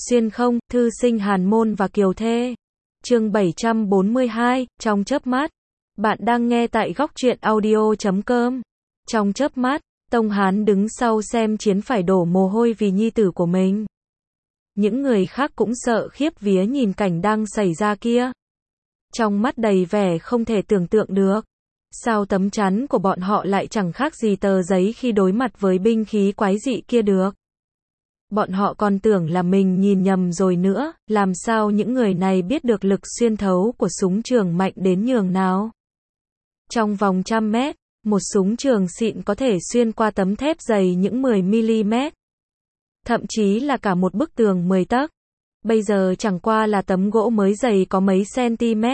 Xuyên không, thư sinh Hàn Môn và Kiều Thê. Chương 742, trong chớp mắt. Bạn đang nghe tại góc truyện audio.com. Trong chớp mắt, Tông Hán đứng sau xem chiến phải đổ mồ hôi vì nhi tử của mình. Những người khác cũng sợ khiếp vía nhìn cảnh đang xảy ra kia. Trong mắt đầy vẻ không thể tưởng tượng được. Sao tấm chắn của bọn họ lại chẳng khác gì tờ giấy khi đối mặt với binh khí quái dị kia được. Bọn họ còn tưởng là mình nhìn nhầm rồi nữa, làm sao những người này biết được lực xuyên thấu của súng trường mạnh đến nhường nào. Trong vòng 100 mét, một súng trường xịn có thể xuyên qua tấm thép dày những 10mm. Thậm chí là cả một bức tường 10 tấc. Bây giờ chẳng qua là tấm gỗ mới dày có mấy cm.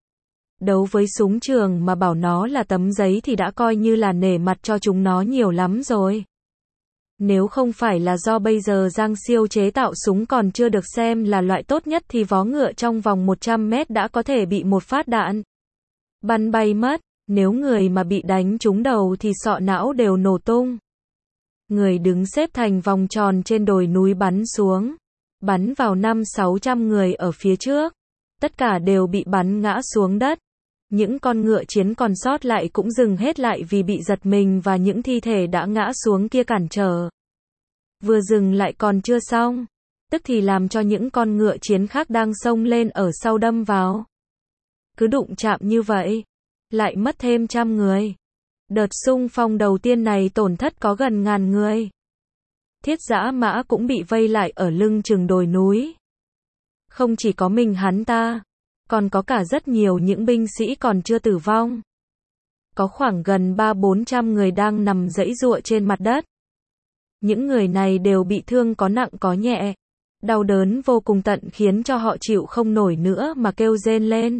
Đấu với súng trường mà bảo nó là tấm giấy thì đã coi như là nể mặt cho chúng nó nhiều lắm rồi. Nếu không phải là do bây giờ Giang Siêu chế tạo súng còn chưa được xem là loại tốt nhất thì vó ngựa trong vòng 100 mét đã có thể bị một phát đạn bắn bay mất. Nếu người mà bị đánh trúng đầu thì sọ não đều nổ tung. Người đứng xếp thành vòng tròn trên đồi núi bắn xuống. Bắn vào 500-600 người ở phía trước. Tất cả đều bị bắn ngã xuống đất. Những con ngựa chiến còn sót lại cũng dừng hết lại vì bị giật mình và những thi thể đã ngã xuống kia cản trở. Vừa dừng lại còn chưa xong, tức thì làm cho những con ngựa chiến khác đang xông lên ở sau đâm vào. Cứ đụng chạm như vậy, lại mất thêm 100 người. Đợt xung phong đầu tiên này tổn thất có gần 1000 người. Thiết Dã Mã cũng bị vây lại ở lưng chừng đồi núi. Không chỉ có mình hắn ta, còn có cả rất nhiều những binh sĩ còn chưa tử vong. Có khoảng gần 300-400 người đang nằm giãy giụa trên mặt đất. Những người này đều bị thương có nặng có nhẹ. Đau đớn vô cùng tận khiến cho họ chịu không nổi nữa mà kêu rên lên.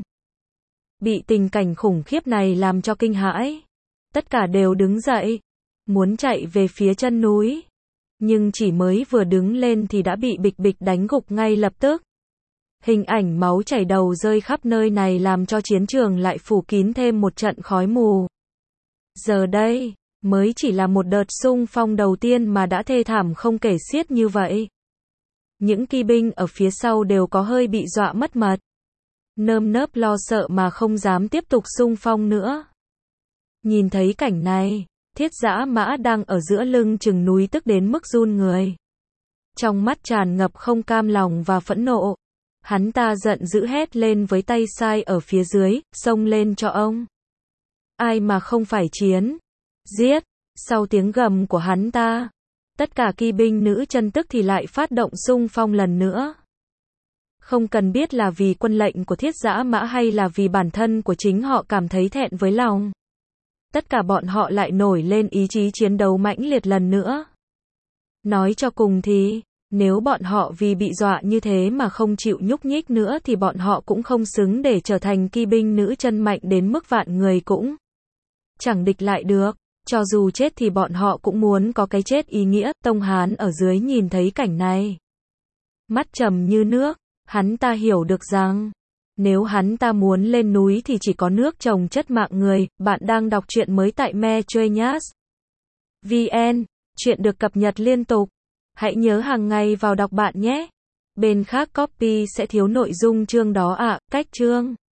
Bị tình cảnh khủng khiếp này làm cho kinh hãi. Tất cả đều đứng dậy, muốn chạy về phía chân núi. Nhưng chỉ mới vừa đứng lên thì đã bị bịch bịch đánh gục ngay lập tức. Hình ảnh máu chảy đầu rơi khắp nơi này làm cho chiến trường lại phủ kín thêm một trận khói mù. Giờ đây, mới chỉ là một đợt xung phong đầu tiên mà đã thê thảm không kể xiết như vậy. Những kỵ binh ở phía sau đều có hơi bị dọa mất mật. Nơm nớp lo sợ mà không dám tiếp tục xung phong nữa. Nhìn thấy cảnh này, Thiết Dã Mã đang ở giữa lưng chừng núi tức đến mức run người. Trong mắt tràn ngập không cam lòng và phẫn nộ. Hắn ta giận dữ hét lên với tay sai ở phía dưới, xông lên cho ông. Ai mà không phải chiến. Giết. Sau tiếng gầm của hắn ta, tất cả kỵ binh nữ chân tức thì lại phát động xung phong lần nữa. Không cần biết là vì quân lệnh của Thiết Dã Mã hay là vì bản thân của chính họ cảm thấy thẹn với lòng. Tất cả bọn họ lại nổi lên ý chí chiến đấu mãnh liệt lần nữa. Nói cho cùng thì, nếu bọn họ vì bị dọa như thế mà không chịu nhúc nhích nữa thì bọn họ cũng không xứng để trở thành kỵ binh nữ chân mạnh đến mức vạn người cũng chẳng địch lại được. Cho dù chết thì bọn họ cũng muốn có cái chết ý nghĩa. Tông Hán ở dưới nhìn thấy cảnh này, mắt trầm như nước. Hắn ta hiểu được rằng, nếu hắn ta muốn lên núi thì chỉ có nước trồng chất mạng người. Bạn đang đọc truyện mới tại metrenyas.vn, truyện được cập nhật liên tục. Hãy nhớ hàng ngày vào đọc bạn nhé. Bên khác copy sẽ thiếu nội dung chương đó ạ. Cách chương